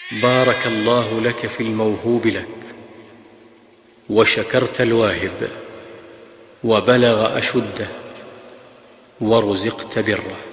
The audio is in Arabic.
بارك الله لك في الموهوب لك، وشكرت الواهب، وبلغ أشده، ورزقت بره.